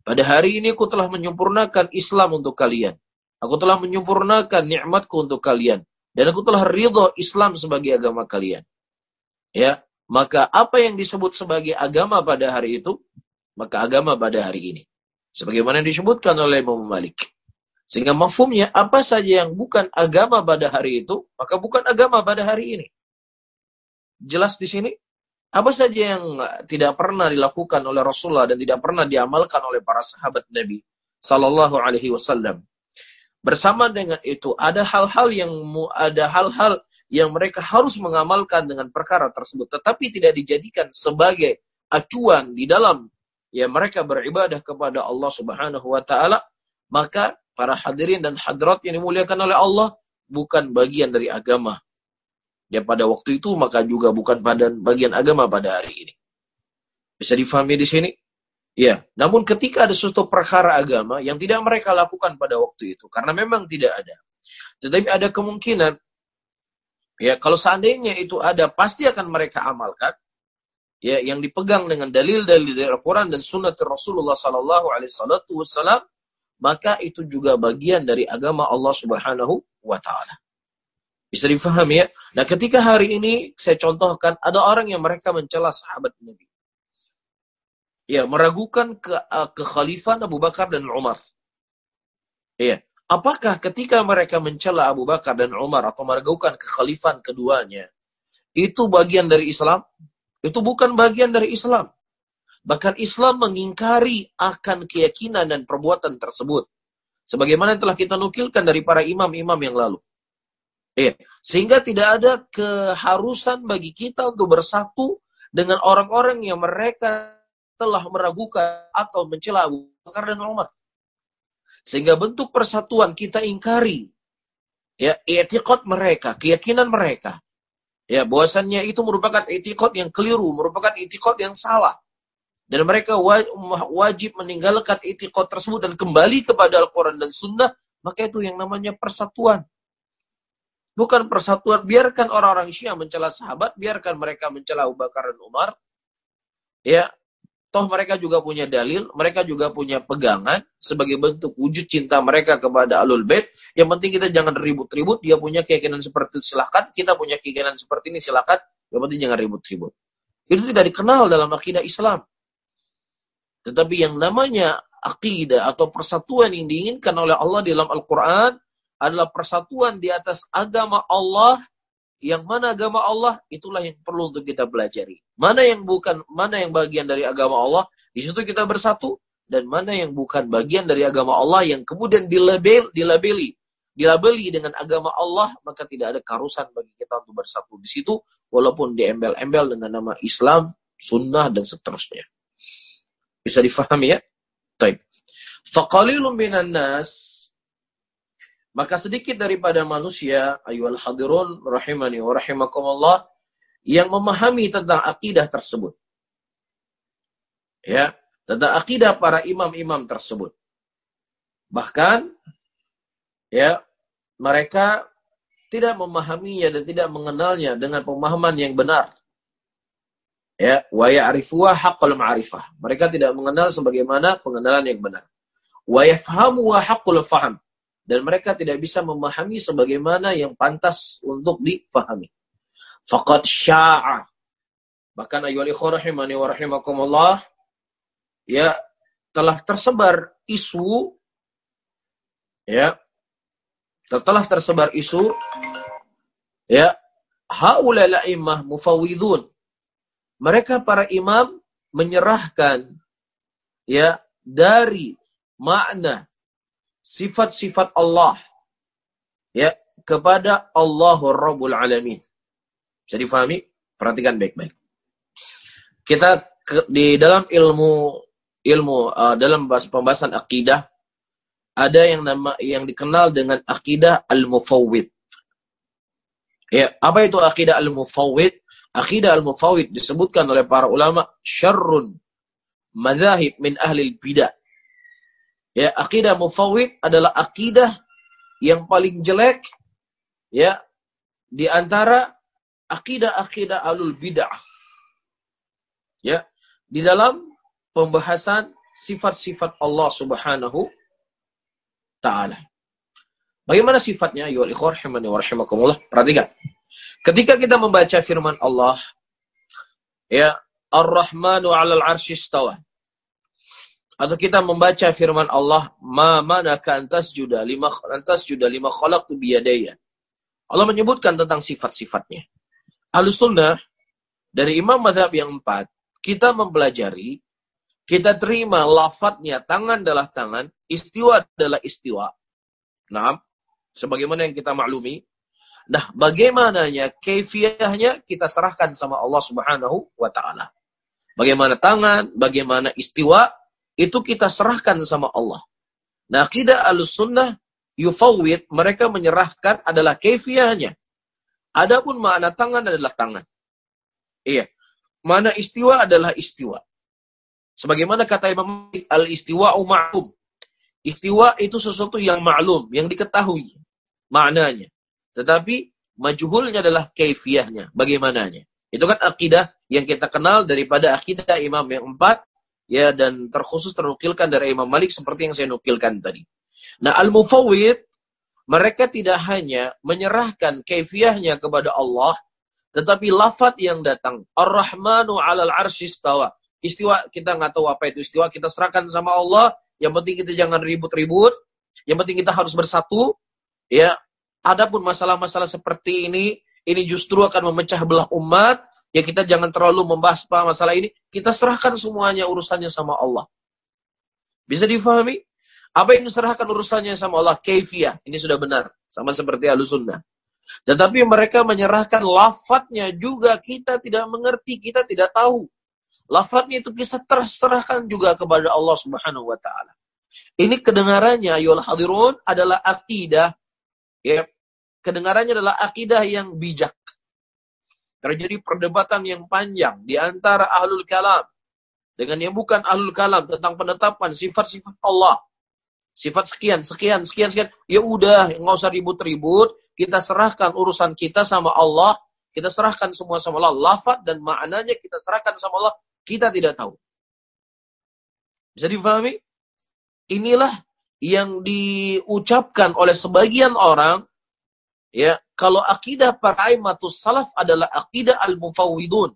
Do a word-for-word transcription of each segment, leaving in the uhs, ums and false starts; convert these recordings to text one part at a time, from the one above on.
Pada hari ini aku telah menyempurnakan Islam untuk kalian. Aku telah menyempurnakan nikmatku untuk kalian. Dan aku telah ridho Islam sebagai agama kalian. Ya, maka apa yang disebut sebagai agama pada hari itu, maka agama pada hari ini. Sebagaimana yang disebutkan oleh Imam Malik. Sehingga mafhumnya, apa saja yang bukan agama pada hari itu, maka bukan agama pada hari ini. Jelas di sini? Apa saja yang tidak pernah dilakukan oleh Rasulullah dan tidak pernah diamalkan oleh para sahabat Nabi Sallallahu Alaihi Wasallam. Bersama dengan itu, ada hal-hal yang ada hal-hal yang mereka harus mengamalkan dengan perkara tersebut, tetapi tidak dijadikan sebagai acuan di dalam ya mereka beribadah kepada Allah Subhanahu Wa Taala. Maka para hadirin dan hadirat yang dimuliakan oleh Allah bukan bagian dari agama. Ya pada waktu itu maka juga bukan pada bagian agama pada hari ini. Bisa difahami di sini? Ya, namun ketika ada suatu perkara agama yang tidak mereka lakukan pada waktu itu karena memang tidak ada. Tetapi ada kemungkinan ya kalau seandainya itu ada pasti akan mereka amalkan. Ya, yang dipegang dengan dalil-dalil dari Al-Qur'an dan sunnah Rasulullah sallallahu alaihi wasallam, maka itu juga bagian dari agama Allah Subhanahu wa taala. Bisa difahami ya? Nah, ketika hari ini saya contohkan ada orang yang mereka mencela sahabat Nabi. Ya, meragukan ke uh, kekhalifahan Abu Bakar dan Umar. Iya. Apakah ketika mereka mencela Abu Bakar dan Umar atau meragukan kekhalifahan keduanya, itu bagian dari Islam? Itu bukan bagian dari Islam. Bahkan Islam mengingkari akan keyakinan dan perbuatan tersebut. Sebagaimana telah kita nukilkan dari para imam-imam yang lalu. Iya. Sehingga tidak ada keharusan bagi kita untuk bersatu dengan orang-orang yang mereka telah meragukan atau mencela Abu Bakar dan Umar. Sehingga bentuk persatuan kita ingkari. Ya, i'tiqad mereka, keyakinan mereka. Ya, bahwasannya itu merupakan i'tiqad yang keliru, merupakan i'tiqad yang salah. Dan mereka wajib meninggalkan i'tiqad tersebut dan kembali kepada Al-Quran dan Sunnah, maka itu yang namanya persatuan. Bukan persatuan, biarkan orang-orang Syiah mencela sahabat, biarkan mereka mencela Abu Bakar dan Umar. Ya, toh mereka juga punya dalil, mereka juga punya pegangan sebagai bentuk wujud cinta mereka kepada Ahlul Bait. Yang penting kita jangan ribut-ribut, dia punya keyakinan seperti itu silakan, kita punya keyakinan seperti ini silakan, yang penting jangan ribut-ribut. Itu tidak dikenal dalam akidah Islam. Tetapi yang namanya akidah atau persatuan yang diinginkan oleh Allah dalam Al-Quran adalah persatuan di atas agama Allah. Yang mana agama Allah, itulah yang perlu untuk kita pelajari. Mana yang bukan, mana yang bagian dari agama Allah, di situ kita bersatu. Dan mana yang bukan bagian dari agama Allah, yang kemudian dilabel, dilabeli, dilabeli dengan agama Allah, maka tidak ada keharusan bagi kita untuk bersatu di situ, walaupun diembel-embel dengan nama Islam, Sunnah, dan seterusnya. Bisa difahami ya? Baik. Faqalilun minan nas, maka sedikit daripada manusia, ayyuhal hadirun rahimani wa rahimakumullah, yang memahami tentang akidah tersebut. Ya, tentang akidah para imam-imam tersebut. Bahkan ya, mereka tidak memahaminya dan tidak mengenalnya dengan pemahaman yang benar. Ya, wa ya'rifuha haqqal ma'rifah. Mereka tidak mengenal sebagaimana pengenalan yang benar. Wa yafhamu wa haqqul faham. Dan mereka tidak bisa memahami sebagaimana yang pantas untuk difahami. Faqad sya'a. Bahkan ayyuhal ikhwah rahimani wa rahimakumullah, ya, telah tersebar isu, ya, telah tersebar isu, ya, haula la'imah mufawwidhun. Mereka para imam menyerahkan, ya, dari makna sifat-sifat Allah, ya, kepada Allahur Rabbul Alamin. Bisa difahami? Perhatikan baik-baik. Kita ke, di dalam ilmu ilmu uh, dalam pembahasan akidah ada yang nama yang dikenal dengan akidah al-mufawwid. Ya, apa itu akidah al-mufawwid? Akidah al-mufawwid disebutkan oleh para ulama syarrun madzahib min ahli bidah. Ya, akidah mufawwid adalah akidah yang paling jelek, ya, di antara akidah-akidah ahlul bid'ah. Ya, di dalam pembahasan sifat-sifat Allah Subhanahu Ta'ala. Bagaimana sifatnya? Ya ikhwah rahimani wa rahimakumullah. Perhatikan. Ketika kita membaca firman Allah, ya, Ar-Rahmanu 'alal 'arsy istawa. Atau kita membaca firman Allah, ma manaka antas juda lima antas juda lima khalaqtu biyadaya. Allah menyebutkan tentang sifat-sifatnya. Ahlus sunnah dari imam mazhab yang empat, kita mempelajari, kita terima lafadznya tangan adalah tangan, istiwa adalah istiwa. Nah, sebagaimana yang kita maklumi. Nah, bagaimananya kaifiyahnya kita serahkan sama Allah Subhanahu wa Ta'ala. Bagaimana tangan, bagaimana istiwa, itu kita serahkan sama Allah. Nah, akidah Ahlussunnah yufawwid, mereka menyerahkan adalah kaifiyahnya. Adapun makna tangan adalah tangan. Iya. Mana istiwa adalah istiwa. Sebagaimana kata Imam Malik, al-istiwa'u ma'lum. Istiwa itu sesuatu yang maklum, yang diketahui maknanya. Tetapi majhulnya adalah kaifiyahnya, bagaimananya. Itu kan akidah yang kita kenal daripada akidah imam yang empat, ya, dan terkhusus ternukilkan dari Imam Malik seperti yang saya nukilkan tadi. Nah, al-mufawwid, mereka tidak hanya menyerahkan kaifiyahnya kepada Allah, tetapi lafaz yang datang, Ar-Rahmanu 'alal 'arsy istawa. Istiwa kita nggak tahu apa itu istiwa, kita serahkan sama Allah. Yang penting kita jangan ribut-ribut, yang penting kita harus bersatu, ya. Adapun masalah-masalah seperti ini, ini justru akan memecah belah umat, ya kita jangan terlalu membahas masalah ini, kita serahkan semuanya urusannya sama Allah. Bisa difahami? Apa yang diserahkan urusannya sama Allah? Kaifiyah. Ini sudah benar. Sama seperti Ahlussunnah. Tetapi mereka menyerahkan lafadznya juga kita tidak mengerti, kita tidak tahu. Lafadznya itu kita terserahkan juga kepada Allah Subhanahu wa Ta'ala. Ini kedengarannya, ayyuhal hadirun, adalah akidah, ya, kedengarannya adalah akidah yang bijak. Terjadi perdebatan yang panjang di antara ahlul kalam dengan yang bukan ahlul kalam tentang penetapan sifat-sifat Allah. Sifat sekian, sekian, sekian, sekian. Ya udah, nggak usah ribut-ribut. Kita serahkan urusan kita sama Allah. Kita serahkan semua sama Allah. Lafaz dan maknanya kita serahkan sama Allah. Kita tidak tahu. Bisa difahami? Inilah yang diucapkan oleh sebagian orang. Ya, kalau akidah para aimatus salaf adalah akidah al-mufawwidun.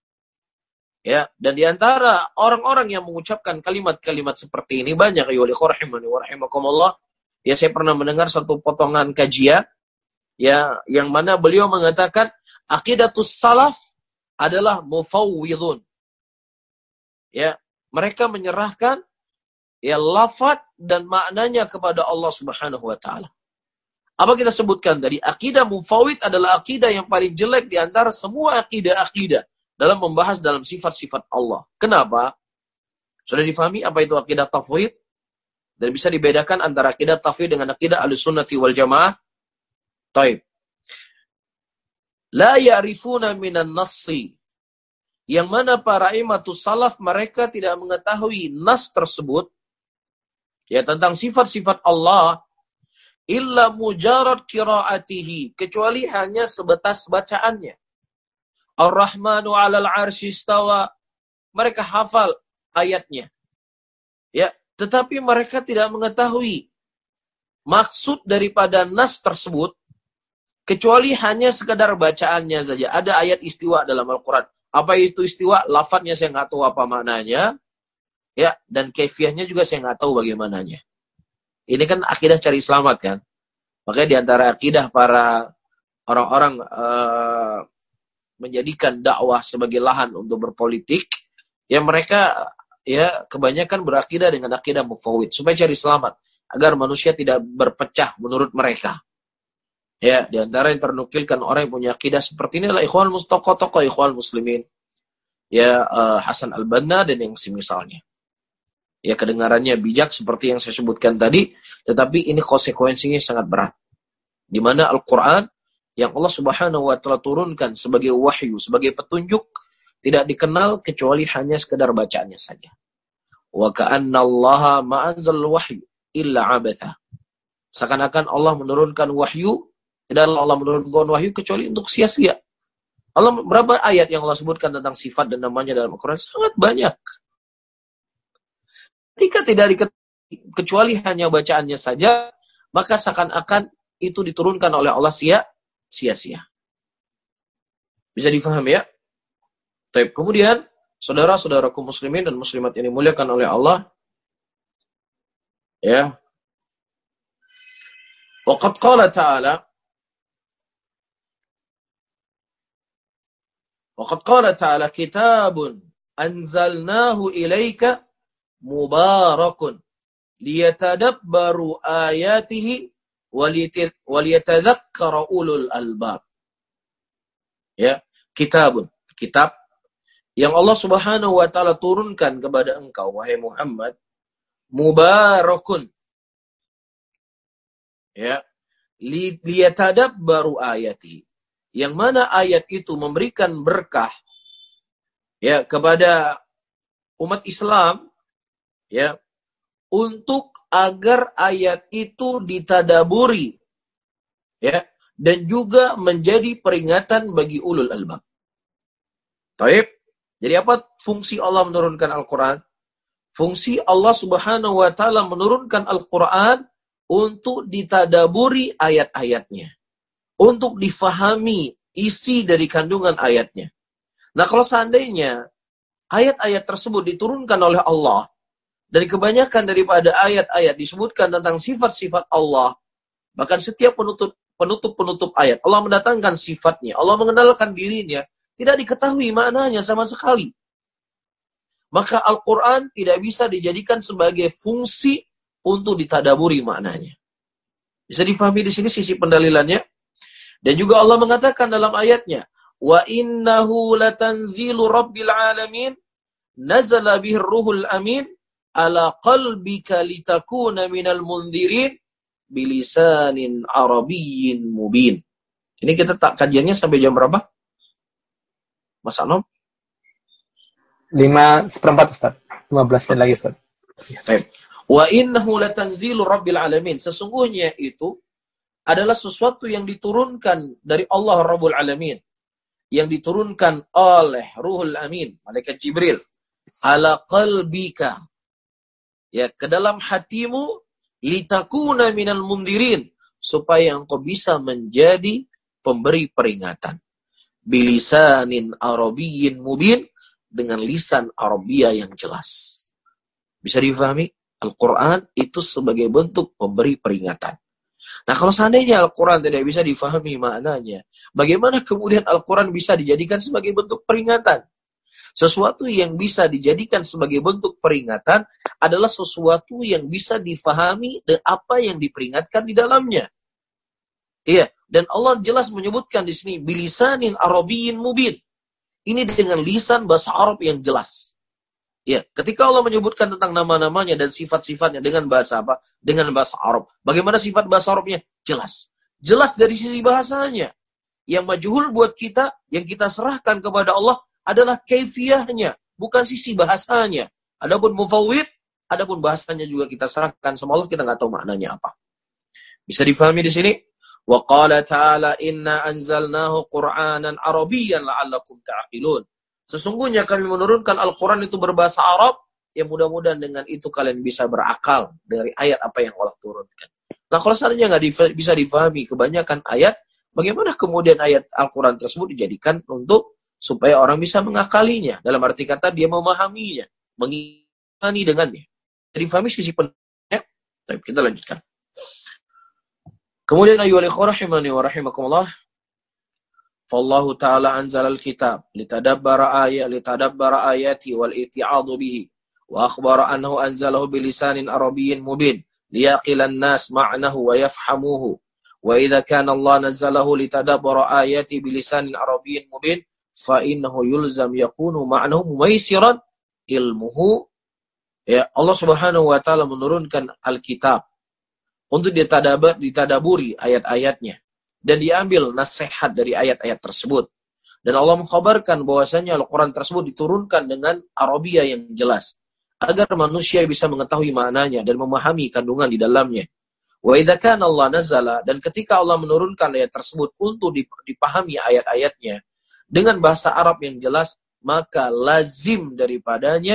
Ya, dan di antara orang-orang yang mengucapkan kalimat-kalimat seperti ini banyak, ya rahimani wa rahimakumullah. Ya, saya pernah mendengar satu potongan kajian, ya, yang mana beliau mengatakan aqidatus salaf adalah mufawwidun. Ya, mereka menyerahkan ya lafaz dan maknanya kepada Allah Subhanahu wa Ta'ala. Apa kita sebutkan tadi? Akidah mufawwid adalah akidah yang paling jelek di antara semua akidah-akidah dalam membahas dalam sifat-sifat Allah. Kenapa? Sudah difahami apa itu akidah tafwid? Dan bisa dibedakan antara akidah tafwid dengan akidah Ahlussunnati wal Jamaah. Taib. La ya'rifuna minan nassi. Yang mana para imatus salaf mereka tidak mengetahui nas tersebut, ya, tentang sifat-sifat Allah, illa mujarad qiraatihi, kecuali hanya sebatas bacaannya. Ar-Rahmanu 'alal 'arsy istawa. Mereka hafal ayatnya. Ya, tetapi mereka tidak mengetahui maksud daripada nas tersebut kecuali hanya sekedar bacaannya saja. Ada ayat istiwa dalam Al-Qur'an. Apa itu istiwa? Lafadznya saya nggak tahu apa maknanya. Ya, dan kaifiyahnya juga saya nggak tahu bagaimananya. Ini kan akidah cari selamat kan. Makanya di antara akidah para orang-orang uh, menjadikan dakwah sebagai lahan untuk berpolitik, ya mereka ya kebanyakan berakidah dengan akidah mufawwid supaya cari selamat agar manusia tidak berpecah menurut mereka. Ya, di antara yang ternukilkan orang yang punya akidah seperti ini adalah ikhwan mustaqo-toko ikhwan muslimin. Ya, uh, Hasan Al-Banna dan yang semisalnya. Ya, kedengarannya bijak seperti yang saya sebutkan tadi, tetapi ini konsekuensinya sangat berat. Di mana Al-Qur'an yang Allah Subhanahu wa Ta'ala turunkan sebagai wahyu, sebagai petunjuk, tidak dikenal kecuali hanya sekedar bacaannya saja. Wa ka'anna Allaha ma'anzal wahyu illa 'abatha. Seakan-akan Allah menurunkan wahyu, tidak Allah menurunkan wahyu kecuali untuk sia-sia. Allah berapa ayat yang Allah sebutkan tentang sifat dan namanya dalam Al-Qur'an? Sangat banyak. Ketika tidak diketahui kecuali hanya bacaannya saja, maka seakan-akan itu diturunkan oleh Allah sia-sia. Bisa difahami ya? Baik, kemudian saudara-saudaraku muslimin dan muslimat yang dimuliakan oleh Allah, ya. Waqad qala ta'ala Waqad qala ta'ala kitabun anzalnahu ilaika mubarakun liyatadabbaru ayatihi waliyatadzakkara ulul albab. Ya, kitabun, kitab yang Allah Subhanahu wa taala turunkan kepada engkau wahai Muhammad, mubarakun. Ya, liyatadabbaru ayatihi. Yang mana ayat itu memberikan berkah ya kepada umat Islam, ya, untuk agar ayat itu ditadaburi, ya, dan juga menjadi peringatan bagi ulul albab. Taib. Jadi apa fungsi Allah menurunkan Al-Quran? Fungsi Allah Subhanahu wa taala menurunkan Al-Quran untuk ditadaburi ayat-ayatnya, untuk difahami isi dari kandungan ayatnya. Nah, kalau seandainya ayat-ayat tersebut diturunkan oleh Allah, dari kebanyakan daripada ayat-ayat disebutkan tentang sifat-sifat Allah, bahkan setiap penutup penutup-penutup ayat, Allah mendatangkan sifatnya, Allah mengenalkan dirinya, tidak diketahui maknanya sama sekali. Maka Al-Quran tidak bisa dijadikan sebagai fungsi untuk ditadaburi maknanya. Bisa difahami di sini sisi pendalilannya? Dan juga Allah mengatakan dalam ayatnya, wa innahu latanzilu rabbil alamin nazala bihir ruhul amin ala qalbika litakuna minal mundirin bilisanin arabiyyin mubin. Ini kita tak kajiannya sampai jam berapa? Mas Anom? lima seperempat Ustaz. lima belas menit lagi Ustaz. Baik. Wa innahu latanzilu rabbil alamin. Sesungguhnya itu adalah sesuatu yang diturunkan dari Allah Rabbul Alamin. Yang diturunkan oleh Ruhul Amin, Malaikat Jibril. Ala qalbika. Ya, ke dalam hatimu. Litakuna minal mundirin. Supaya engkau bisa menjadi pemberi peringatan. Bilisanin arabiyyin mubin. Dengan lisan Arabia yang jelas. Bisa difahami? Al-Quran itu sebagai bentuk pemberi peringatan. Nah, kalau seandainya Al-Quran tidak bisa difahami maknanya, bagaimana kemudian Al-Quran bisa dijadikan sebagai bentuk peringatan? Sesuatu yang bisa dijadikan sebagai bentuk peringatan adalah sesuatu yang bisa difahami dan apa yang diperingatkan di dalamnya. Iya, dan Allah jelas menyebutkan di sini bilisanin arabiyyin mubin. Ini dengan lisan bahasa Arab yang jelas. Ya, ketika Allah menyebutkan tentang nama-namanya dan sifat-sifatnya dengan bahasa apa? Dengan bahasa Arab. Bagaimana sifat bahasa Arabnya? Jelas. Jelas dari sisi bahasanya. Yang majhul buat kita, yang kita serahkan kepada Allah adalah kaifiyahnya, bukan sisi bahasanya. Adapun mufawwid, adapun bahasanya juga kita serahkan sama Allah, kita nggak tahu maknanya apa. Bisa difahami di sini? Wa qala ta'ala inna anzalnahu Qur'anan Arabiyyan la'allakum ta'qilun. Sesungguhnya kami menurunkan Al-Quran itu berbahasa Arab, yang mudah-mudahan dengan itu kalian bisa berakal dari ayat apa yang Allah turunkan. Nah, kalau seandainya nggak dif- bisa difahami kebanyakan ayat, bagaimana kemudian ayat Al-Quran tersebut dijadikan untuk supaya orang bisa mengakalinya? Dalam arti kata dia memahaminya, mengimani dengannya. Jadi difahami sisi pentingnya. Tapi kita lanjutkan. Kemudian ayyuhal ikhwah rahimani wa rahimakumullah. Fallahu ta'ala anzalal kitab litadabbara ayat litadabbara ayati wal iti'adhu bihi wa akhbara annahu anzalahu bilisanin arabiyyin mubin liyaqilan nas ma'nahu wa yafhamuhu wa idza kana Allah nazzalahu litadabbara ayati bilisanin arabiyyin mubin fa innahu yulzam yakunu ma'nahu mumaysiran ilmuhu. Ya, Allah Subhanahu wa taala menurunkan Alkitab untuk ditadabar ditadaburi ayat-ayatnya dan diambil nasihat dari ayat-ayat tersebut. Dan Allah mengkhabarkan bahwasanya Al-Quran tersebut diturunkan dengan Arabia yang jelas, agar manusia bisa mengetahui maknanya dan memahami kandungan di dalamnya. Wa idza kana Allah nazala, dan ketika Allah menurunkan ayat tersebut untuk dipahami ayat-ayatnya dengan bahasa Arab yang jelas, maka lazim daripadanya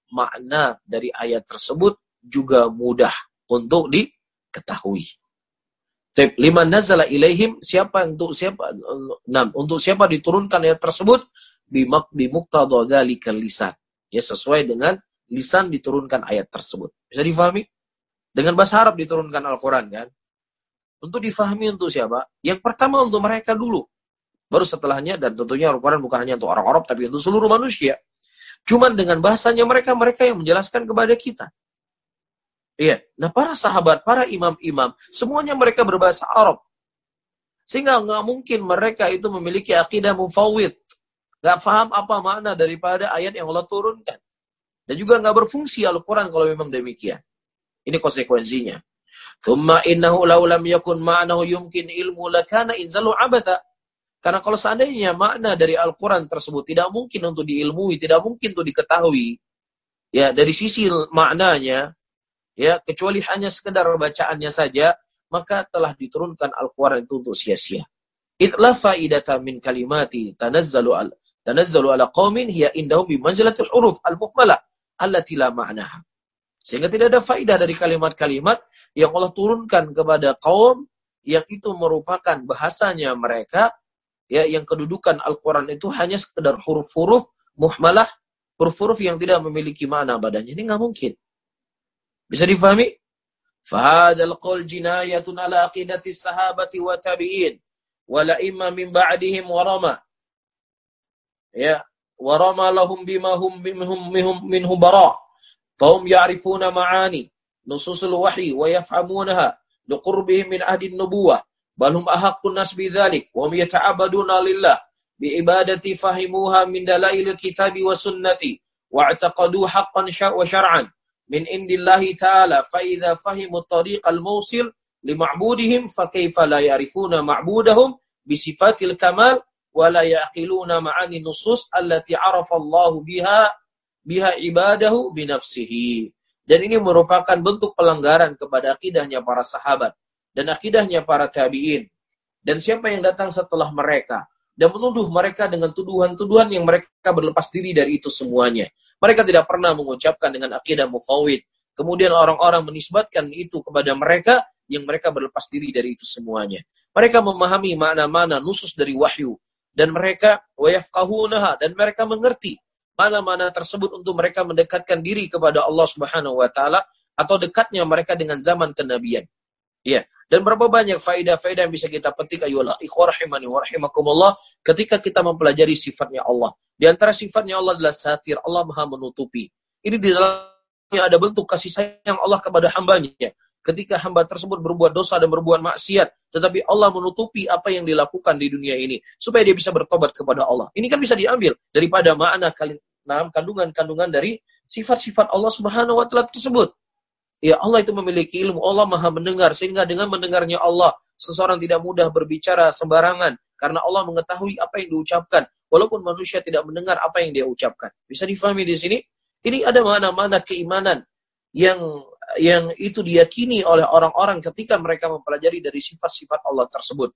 makna dari ayat tersebut juga mudah untuk diketahui. Liman nazala ilaihim, siapa untuk siapa enam untuk siapa diturunkan ayat tersebut bimak bimuqtada dzalikal lisan. Ya, sesuai dengan lisan diturunkan ayat tersebut. Bisa difahami? Dengan bahasa Arab diturunkan Al-Qur'an kan? Untuk difahami untuk siapa? Yang pertama untuk mereka dulu. Baru setelahnya, dan tentunya Al-Quran bukan hanya untuk orang Arab, tapi untuk seluruh manusia. Cuman dengan bahasanya mereka, mereka yang menjelaskan kepada kita. Iya. Nah, para sahabat, para imam-imam, semuanya mereka berbahasa Arab. Sehingga nggak mungkin mereka itu memiliki akidah mufawwid. Nggak paham apa makna daripada ayat yang Allah turunkan. Dan juga nggak berfungsi Al-Quran kalau memang demikian. Ini konsekuensinya. Thumma innahu law lam yakun ma'nahu yumkin ilmu lakana inzalu abatha. Karena kalau seandainya makna dari Al-Quran tersebut tidak mungkin untuk diilmui, tidak mungkin untuk diketahui, ya dari sisi maknanya, ya kecuali hanya sekedar bacaannya saja, maka telah diturunkan Al-Quran itu untuk sia-sia. Itla faidata min kalimati tanazzalu al tanazzalu ala qaumin hiya indahum bi manzilatil huruf al-muhmalah allati la ma'naha. Sehingga tidak ada faidah dari kalimat-kalimat yang Allah turunkan kepada kaum yang itu merupakan bahasanya mereka, ya, yang kedudukan Al-Quran itu hanya sekedar huruf-huruf muhmalah, huruf-huruf yang tidak memiliki makna badannya. Ini nggak mungkin. Bisa difahami? Fahadal qaul jinayatun ala aqidati sahabati wa tabi'in wa la'imma min ba'dihim wa rama. Ya, wa rama lahum bima hum minhum minhum minhu bara'. Fahum ya'rifuna ma'ani nususul wahyi wa yafhamunaha liqurbihim min ahdi an-nubuwah. Bal hum ahaqqun nas bidzalik wa hum yata'abbaduna lillah bi ibadati fahimuha min dalailil kitabi wa sunnati wa i'taqadu haqqan wa syar'an min indillahi ta'ala fa idza fahimu at-tariqal mawsil li ma'budihim fa kayfa la ya'rifuna ma'budahum bi sifatil kamal wa la ya'qiluna ma'ani nusus allati 'arafa Allahu biha biha ibadahu bi nafsihi. Dan ini merupakan bentuk pelanggaran kepada akidahnya para sahabat dan akidahnya para tabi'in. Dan siapa yang datang setelah mereka dan menuduh mereka dengan tuduhan-tuduhan yang mereka berlepas diri dari itu semuanya. Mereka tidak pernah mengucapkan dengan akidah mufawwid. Kemudian orang-orang menisbatkan itu kepada mereka yang mereka berlepas diri dari itu semuanya. Mereka memahami makna-makna nusus dari wahyu dan mereka wayafqahunaha, dan mereka mengerti mana-mana tersebut untuk mereka mendekatkan diri kepada Allah Subhanahu wa taala atau dekatnya mereka dengan zaman kenabian. Ya, dan berapa banyak faedah-faedah yang bisa kita petik ayolah ikhwah rahimani wa rahimakumullah ketika kita mempelajari sifatnya Allah. Di antara sifatnya Allah adalah satir, Allah Maha menutupi. Ini di dalamnya ada bentuk kasih sayang Allah kepada hambanya. Ketika hamba tersebut berbuat dosa dan berbuat maksiat, tetapi Allah menutupi apa yang dilakukan di dunia ini supaya dia bisa bertobat kepada Allah. Ini kan bisa diambil daripada makna dalam kandungan-kandungan dari sifat-sifat Allah Subhanahu wa taala tersebut. Ya, Allah itu memiliki ilmu, Allah Maha mendengar, sehingga dengan mendengarnya Allah, seseorang tidak mudah berbicara sembarangan karena Allah mengetahui apa yang diucapkan walaupun manusia tidak mendengar apa yang dia ucapkan. Bisa difahami di sini? Ini ada makna-makna keimanan yang yang itu diyakini oleh orang-orang ketika mereka mempelajari dari sifat-sifat Allah tersebut.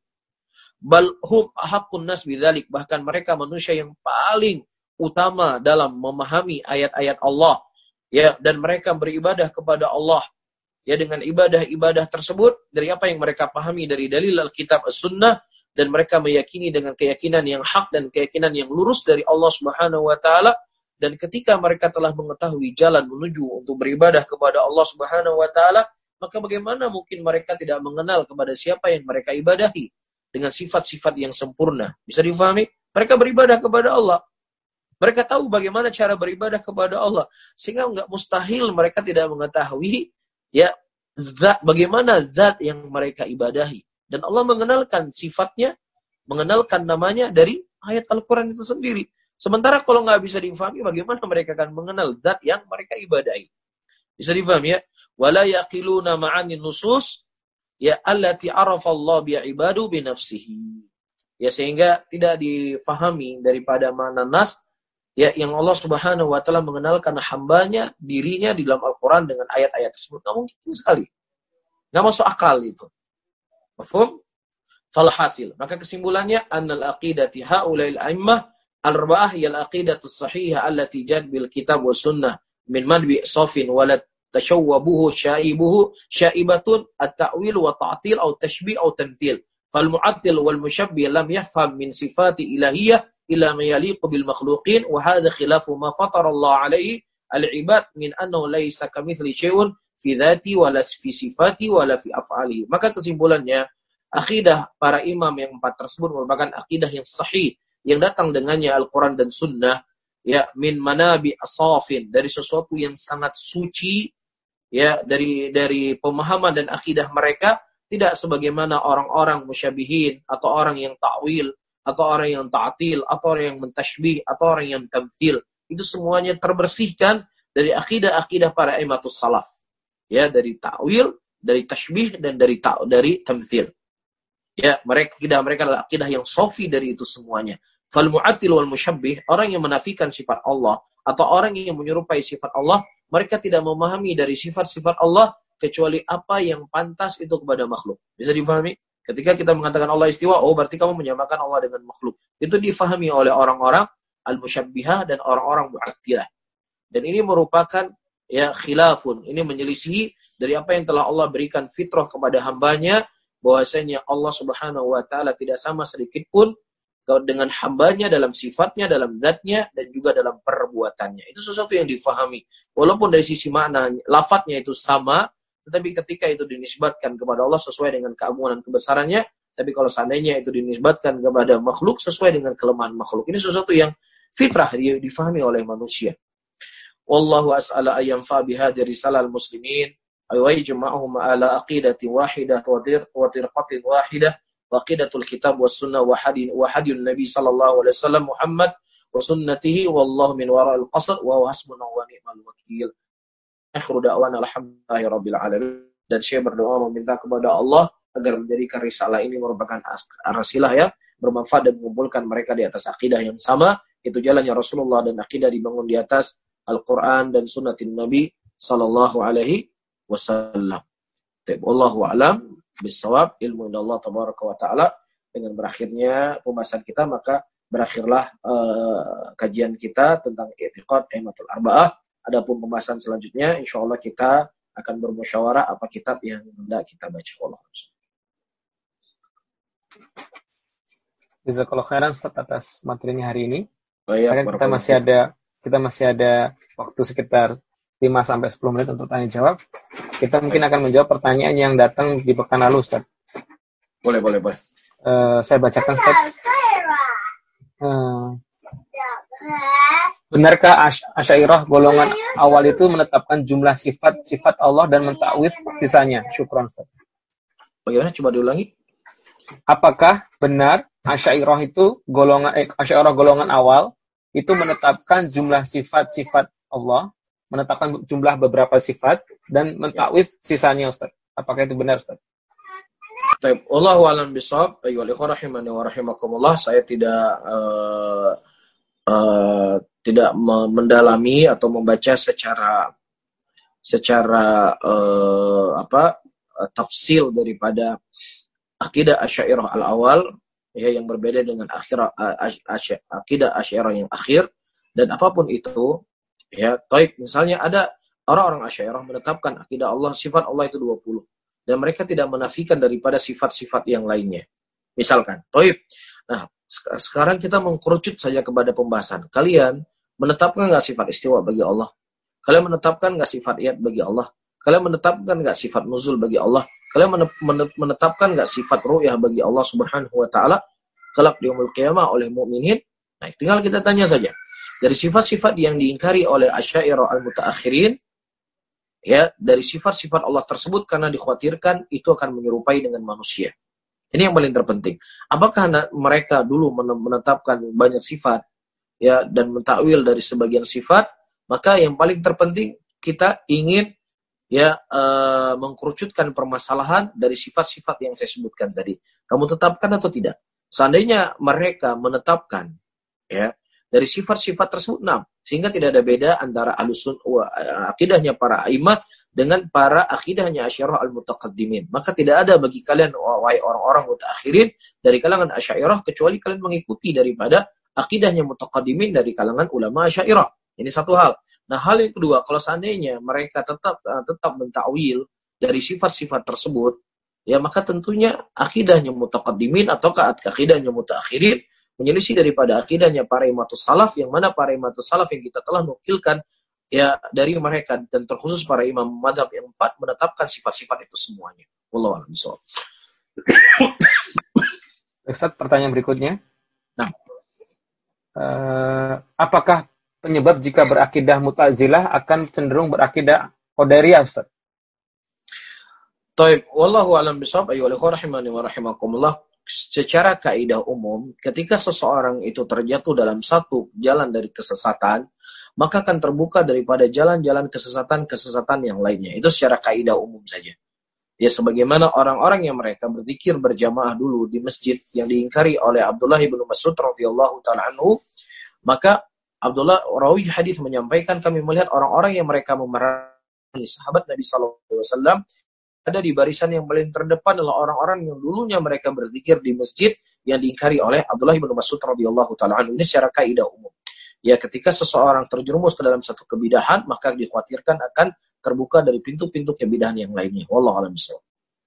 Bal hum ahaqqun nas bidzalik, bahkan mereka manusia yang paling utama dalam memahami ayat-ayat Allah, ya, dan mereka beribadah kepada Allah, ya, dengan ibadah-ibadah tersebut dari apa yang mereka pahami dari dalil Alkitab As-Sunnah, dan mereka meyakini dengan keyakinan yang hak dan keyakinan yang lurus dari Allah Subhanahu wa taala. Dan ketika mereka telah mengetahui jalan menuju untuk beribadah kepada Allah Subhanahu wa taala, maka bagaimana mungkin mereka tidak mengenal kepada siapa yang mereka ibadahi dengan sifat-sifat yang sempurna? Bisa difahami? Mereka beribadah kepada Allah. Mereka tahu bagaimana cara beribadah kepada Allah, sehingga enggak mustahil mereka tidak mengetahui, ya, zat, bagaimana zat yang mereka ibadahi. Dan Allah mengenalkan sifatnya, mengenalkan namanya dari ayat Al-Quran itu sendiri. Sementara kalau nggak bisa difahami, bagaimana mereka akan mengenal zat yang mereka ibadahi? Bisa difahami, ya? Wala yaqiluna ma'ani nusus ya allati arafa Allah bi ibadu bi nafsihi. Ya, sehingga tidak difahami daripada mana nas, ya, yang Allah Subhanahu wa taala mengenalkan hambanya, dirinya di dalam Al-Quran dengan ayat-ayat tersebut. Nggak mungkin sekali. Nggak masuk akal itu. Mafhum? Falhasil. Maka kesimpulannya, annal aqidati haula'il a'immah al-arba'ah yal aqidatus sahihah allati jad bil kitab wa sunnah min madbi safin wala tashawwabuhu syaibuhu syaibatun at-ta'wil wa ta'til atau tashbih atau tamthil. Fal mu'attil wal musyabbih lam yafham min sifati ilahiyah illa ma yaliqu bil makhluqin wa hadha khilafu ma fatara Allah alaihi al-ibad min annahu laysa kamitsli syai'un fi dzati wala fi sifati wala fi af'ali. Maka kesimpulannya, akidah para imam yang empat tersebut merupakan akidah yang sahih yang datang dengannya Al-Qur'an dan Sunnah, ya, min manabi asafin, dari sesuatu yang sangat suci, ya, dari dari pemahaman dan akidah mereka, tidak sebagaimana orang-orang musyabihin atau orang yang ta'wil atau orang yang ta'til atau orang yang mentashbih atau orang yang tamthil. Itu semuanya terbersihkan dari akidah-akidah para aimatus salaf, ya, dari ta'wil, dari tashbih dan dari ta' dari tamthil. Ya, mereka akidah mereka adalah akidah yang sofi dari itu semuanya. Fal mu'attil wal musyabbih, orang yang menafikan sifat Allah atau orang yang menyerupai sifat Allah, mereka tidak memahami dari sifat-sifat Allah kecuali apa yang pantas itu kepada makhluk. Bisa difahami? Ketika kita mengatakan Allah istiwa, oh berarti kamu menyamakan Allah dengan makhluk. Itu difahami oleh orang-orang al-musyabbihah dan orang-orang mu'attilah. Dan ini merupakan, ya, khilafun. Ini menyelisihi dari apa yang telah Allah berikan fitrah kepada hambanya, bahwasanya Allah Subhanahu wa taala tidak sama sedikit pun dengan hambanya dalam sifatnya, dalam zatnya, dan juga dalam perbuatannya. Itu sesuatu yang difahami. Walaupun dari sisi makna, lafadznya itu sama, tetapi ketika itu dinisbatkan kepada Allah sesuai dengan keagungan dan kebesarannya, tapi kalau seandainya itu dinisbatkan kepada makhluk sesuai dengan kelemahan makhluk. Ini sesuatu yang fitrah difahami oleh manusia. Wallahu as'ala ayyam fa bihadhi risalal muslimin wa yajma'uhum ala aqidati wahidah wa tirqatin wahidah wa aqidatul kitab was sunnah wa hadin wa hadiyun nabi sallallahu alaihi wasallam Muhammad wa sunnatihi wallahu min wara'il qasr wa hasbuna wa ni'mal wakil. Akhiru da'wana alhamdulillahi rabbil alamin. Dan saya berdoa meminta kepada Allah agar menjadikan risalah ini merupakan arasilah yang bermanfaat dan mengumpulkan mereka di atas akidah yang sama, itu jalannya Rasulullah, dan akidah dibangun di atas Al-Quran dan sunnatin Nabi sallallahu alaihi wasallam. Wallahu a'lam bissawab. Ilmu inda Allah tabaraka wa ta'ala. Dengan berakhirnya pembahasan kita, maka berakhirlah uh, kajian kita tentang i'tiqad aimatul arba'ah. Adapun pembahasan selanjutnya, insyaallah kita akan bermusyawarah apa kitab yang hendak kita baca. Allah. Jazakallahu khairan Ustaz atas materinya hari ini. Baik, kita masih ada kita masih ada waktu sekitar lima sampai sepuluh menit untuk tanya jawab. Kita mungkin akan menjawab pertanyaan yang datang di pekan lalu, Ustaz. Boleh, boleh, boleh. Uh, saya bacakan, Ustaz. Uh, benarkah Asy'ariyah golongan awal itu menetapkan jumlah sifat-sifat Allah dan mentakwil sisanya? Syukran, Ustaz. Bagaimana? Coba diulangi. Apakah benar Asy'ariyah itu golongan eh, Asy'ariyah golongan awal itu menetapkan jumlah sifat-sifat Allah, menetapkan jumlah beberapa sifat dan mentakwil sisanya, Ustaz? Apakah itu benar, Ustaz? Baik, wallahu a'lam bishawab. Ayyuhal ikhwah rahimani wa rahimakumullah. Saya tidak uh, uh, tidak mendalami atau membaca secara secara uh, apa tafsil daripada akidah Asy'ariyah al-awal, ya, yang berbeda dengan akhir akidah Asy'ariyah yang akhir. Dan apapun itu, ya, taib, misalnya ada orang-orang Asy'ariyah menetapkan akidah Allah, sifat Allah itu dua puluh, dan mereka tidak menafikan daripada sifat-sifat yang lainnya. Misalkan, taib. Nah, sekarang kita mengkerucut saja kepada pembahasan. Kalian menetapkan nggak sifat istiwa bagi Allah? Kalian menetapkan nggak sifat iyad bagi Allah? Kalian menetapkan nggak sifat nuzul bagi Allah? Kalian menetapkan nggak sifat ru'yah bagi Allah Subhanahu wa ta'ala kelak di yaumul qiyamah oleh mukminin? Nah, tinggal kita tanya saja. Dari sifat-sifat yang diingkari oleh Asy'ariyah al-mutaakhirin, ya, dari sifat-sifat Allah tersebut karena dikhawatirkan itu akan menyerupai dengan manusia. Ini yang paling terpenting. Apakah mereka dulu menetapkan banyak sifat, ya, dan mentakwil dari sebagian sifat? Maka yang paling terpenting kita ingin, ya, uh, mengkerucutkan permasalahan dari sifat-sifat yang saya sebutkan tadi. Kamu tetapkan atau tidak? Seandainya mereka menetapkan, ya, dari sifat-sifat tersebut enam, sehingga tidak ada beda antara alusun akidahnya para a'immah dengan para akidahnya Asy'ariyah al-mutaqaddimin. Maka tidak ada bagi kalian, wahai orang-orang mutaakhirin dari kalangan Asy'ariyah, kecuali kalian mengikuti daripada akidahnya mutaqaddimin dari kalangan ulama Asy'ariyah. Ini satu hal. Nah, hal yang kedua, kalau seandainya mereka tetap uh, tetap mentakwil dari sifat-sifat tersebut, ya maka tentunya akidahnya mutaqaddimin ataukah akidahnya mutaakhirin menyelisih daripada akidahnya para imatus salaf, yang mana para imatus salaf yang kita telah nukilkan ya dari mereka, dan terkhusus para imam madhab yang empat menetapkan sifat-sifat itu semuanya. Wallahu a'lam bishawab. Ustaz, pertanyaan berikutnya. Nah, uh, apakah penyebab jika berakidah Mu'tazilah akan cenderung berakidah Qadariyah, Ustaz? Taib, wallahu a'lam bishawab. Ayyuhal ikhwah rahimani wa rahimakumullah. Secara kaidah umum, ketika seseorang itu terjatuh dalam satu jalan dari kesesatan, maka akan terbuka daripada jalan-jalan kesesatan-kesesatan yang lainnya. Itu secara kaidah umum saja. Ya, sebagaimana orang-orang yang mereka berzikir berjamaah dulu di masjid yang diingkari oleh Abdullah bin Mas'ud radhiyallahu ta'ala anhu, maka Abdullah rawi hadis menyampaikan, kami melihat orang-orang yang mereka memerangi sahabat Nabi sallallahu alaihi wasallam ada di barisan yang paling terdepan adalah orang-orang yang dulunya mereka berzikir di masjid yang diingkari oleh Abdullah bin Mas'ud radhiyallahu ta'ala anhu. Ini secara kaidah umum. Ya, ketika seseorang terjerumus ke dalam satu kebidahan, maka dikhawatirkan akan terbuka dari pintu-pintu kebidahan yang lainnya. Wallahu a'lam bishawab.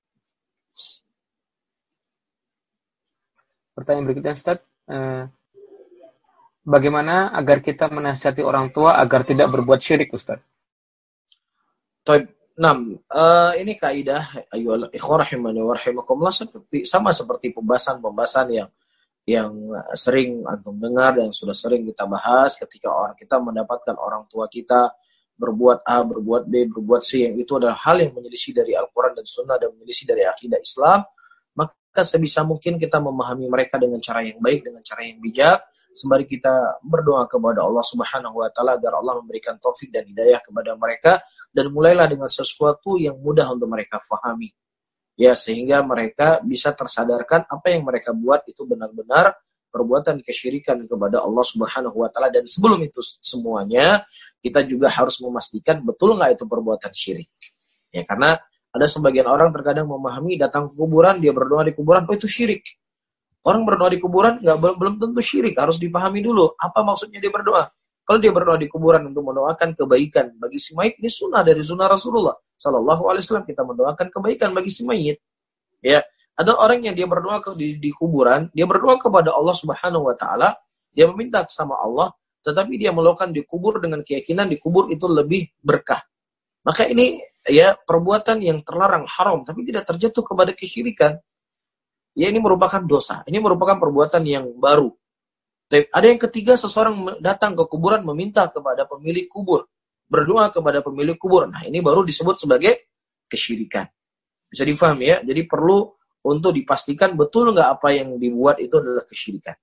Pertanyaan berikutnya, Ustaz. Uh, bagaimana agar kita menasihati orang tua agar tidak berbuat syirik, Ustaz? Taib. Nah, uh, ini kaidah ayyuhal ikhwah rahimani wa rahimakumullah, seperti sama seperti pembahasan-pembahasan yang yang sering antum dengar dan sudah sering kita bahas ketika orang kita mendapatkan orang tua kita berbuat A, berbuat B, berbuat C, yang itu adalah hal yang menyelisih dari Al-Quran dan Sunnah dan menyelisih dari akidah Islam, maka sebisa mungkin kita memahami mereka dengan cara yang baik, dengan cara yang bijak, sembari kita berdoa kepada Allah Subhanahu wa taala agar Allah memberikan taufik dan hidayah kepada mereka, dan mulailah dengan sesuatu yang mudah untuk mereka fahami. Ya, sehingga mereka bisa tersadarkan apa yang mereka buat itu benar-benar perbuatan kesyirikan kepada Allah Subhanahu wa taala, dan sebelum itu semuanya kita juga harus memastikan betul nggak itu perbuatan syirik. Ya, karena ada sebagian orang terkadang memahami datang ke kuburan, dia berdoa di kuburan, oh itu syirik. Orang berdoa di kuburan nggak belum tentu syirik, harus dipahami dulu apa maksudnya dia berdoa. Kalau dia berdoa di kuburan untuk mendoakan kebaikan bagi si mayit, ini sunnah dari sunnah Rasulullah Sallallahu Alaihi Wasallam, kita mendoakan kebaikan bagi si mayit. Ya, ada orang yang dia berdoa ke, di, di kuburan, dia berdoa kepada Allah Subhanahu Wa Taala, dia meminta sama Allah, tetapi dia melakukan di kubur dengan keyakinan di kubur itu lebih berkah. Maka ini ya perbuatan yang terlarang, haram, tapi tidak terjatuh kepada kesyirikan. Ya, ini merupakan dosa. Ini merupakan perbuatan yang baru. Ada yang ketiga, seseorang datang ke kuburan meminta kepada pemilik kubur, berdoa kepada pemilik kubur. Nah, ini baru disebut sebagai kesyirikan. Bisa difahami ya? Jadi perlu untuk dipastikan betul nggak apa yang dibuat itu adalah kesyirikan.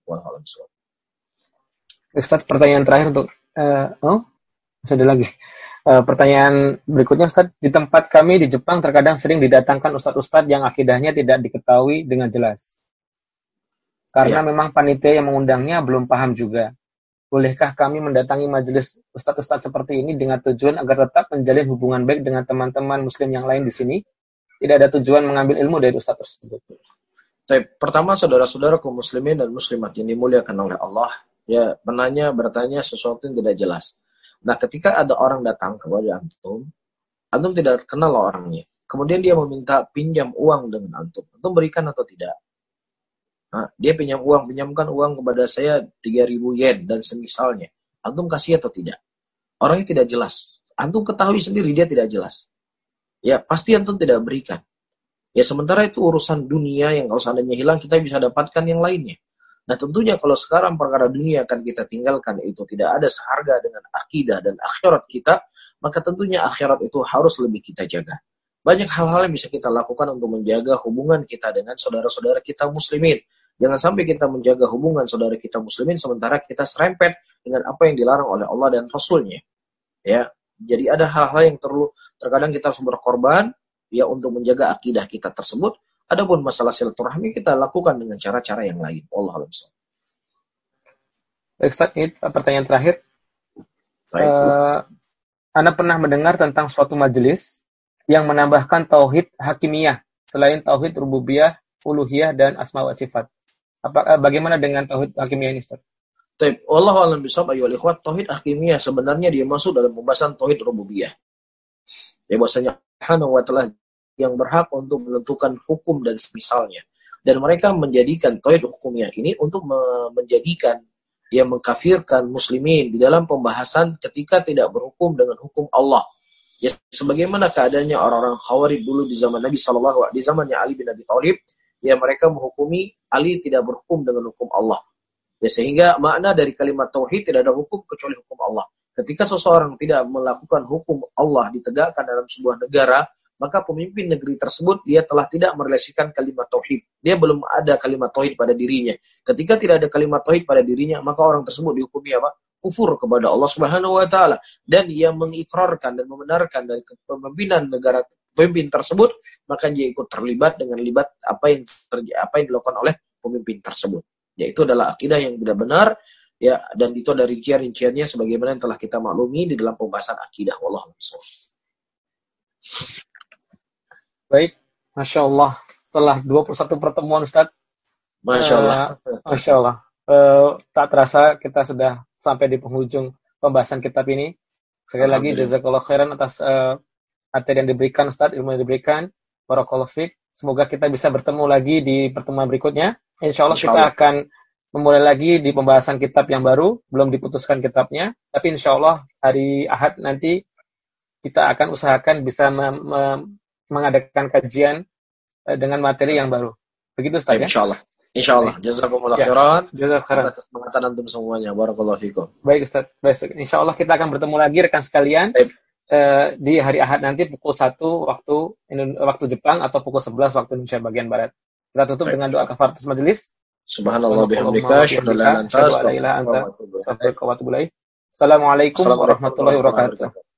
Ustaz, pertanyaan terakhir untuk uh, oh, masih ada lagi. Uh, pertanyaan berikutnya, Ustaz, di tempat kami di Jepang terkadang sering didatangkan ustadz-ustadz yang akidahnya tidak diketahui dengan jelas. Karena ya, memang panitia yang mengundangnya belum paham juga. Bolehkah kami mendatangi majelis ustadz-ustadz seperti ini dengan tujuan agar tetap menjalin hubungan baik dengan teman-teman muslim yang lain di sini? Tidak ada tujuan mengambil ilmu dari ustadz tersebut. Baik, pertama saudara-saudara kaum muslimin dan muslimat yang dimuliakan oleh Allah, ya, penanya bertanya sesuatu yang tidak jelas. Nah, ketika ada orang datang kepada antum, antum tidak kenal orangnya. Kemudian dia meminta pinjam uang dengan antum. Antum berikan atau tidak? Nah, dia pinjam uang, pinjamkan uang kepada saya tiga ribu yen dan semisalnya. Antum kasih atau tidak? Orangnya tidak jelas. Antum ketahui sendiri dia tidak jelas. Ya, pasti antum tidak berikan. Ya, sementara itu urusan dunia yang kalau seandainya hilang, kita bisa dapatkan yang lainnya. Nah, tentunya kalau sekarang perkara dunia akan kita tinggalkan, itu tidak ada seharga dengan akidah dan akhirat kita, maka tentunya akhirat itu harus lebih kita jaga. Banyak hal-hal yang bisa kita lakukan untuk menjaga hubungan kita dengan saudara-saudara kita muslimin. Jangan sampai kita menjaga hubungan saudara kita muslimin sementara kita serempet dengan apa yang dilarang oleh Allah dan Rasul-Nya. Ya, jadi ada hal-hal yang perlu terkadang kita harus berkorban ya untuk menjaga akidah kita tersebut. Adapun masalah silaturahmi kita lakukan dengan cara-cara yang lain. Wallahu a'lam. Ustaz, ini pertanyaan terakhir. Uh, Anda pernah mendengar tentang suatu majelis yang menambahkan tauhid hakimiyah selain tauhid rububiyah, uluhiyah dan asma wa sifat. Apa, bagaimana dengan tauhid hakimiyah ini, Ustaz? Taib, wallahu a'lam bishawab ayyuhal ikhwat, tauhid hakimiyah sebenarnya dia masuk dalam pembahasan tauhid rububiyah. Ya bahwasanya Subhanahu wa ta'ala yang berhak untuk menentukan hukum dan semisalnya. Dan mereka menjadikan tauhid hukumiyah ini untuk menjadikan yang mengkafirkan muslimin di dalam pembahasan ketika tidak berhukum dengan hukum Allah. Ya sebagaimana keadaannya orang-orang Khawarij dulu di zaman Nabi sallallahu alaihi wasallam, di zamannya Ali bin Abi Thalib, ya mereka menghukumi Ali tidak berhukum dengan hukum Allah. Ya, sehingga makna dari kalimat tauhid tidak ada hukum kecuali hukum Allah. Ketika seseorang tidak melakukan hukum Allah ditegakkan dalam sebuah negara, maka pemimpin negeri tersebut dia telah tidak merelasikan kalimat tauhid. Dia belum ada kalimat tauhid pada dirinya. Ketika tidak ada kalimat tauhid pada dirinya, maka orang tersebut dihukumi apa? Kufur kepada Allah Subhanahu wa taala. Dan yang mengikrarkan dan membenarkan dari kepemimpinan negara pemimpin tersebut, maka dia ikut terlibat dengan libat apa yang terjadi, apa yang dilakukan oleh pemimpin tersebut. Yaitu adalah akidah yang tidak benar, ya, dan itu ada rincian-rinciannya sebagaimana yang telah kita maklumi di dalam pembahasan akidah. Wallahu a'lam. Baik, Masya Allah. Setelah dua puluh satu pertemuan, Ustaz. Masya Allah. Uh, Masya Allah. Uh, tak terasa kita sudah sampai di penghujung pembahasan kitab ini. Sekali lagi, jazakallah khairan atas uh, materi yang diberikan, Ustaz, ilmu yang diberikan. Barakallahu fiik. Semoga kita bisa bertemu lagi di pertemuan berikutnya. Insya Allah, Insya Allah kita akan memulai lagi di pembahasan kitab yang baru. Belum diputuskan kitabnya. Tapi insya Allah hari Ahad nanti kita akan usahakan bisa mem- mem- mengadakan kajian uh, dengan materi yang baru. Begitu Ustaz, ya? Insya Allah. Insya Allah. Jazakumullah khairan. Jazakumullah khairan. Atas kesempatan antum semuanya. Barakallahu fikum. Baik Ustaz. Baik Ustaz. Insya Allah kita akan bertemu lagi rekan sekalian. Uh, di hari Ahad nanti pukul satu waktu waktu Jepang atau pukul sebelas waktu Indonesia bagian barat. Kita tutup Baik. dengan doa kafaratus majelis. Subhanallah bihamdika asyhadu an la ilaha illa anta astaghfiruka wa atubu ilaik. Assalamualaikum warahmatullahi wabarakatuh.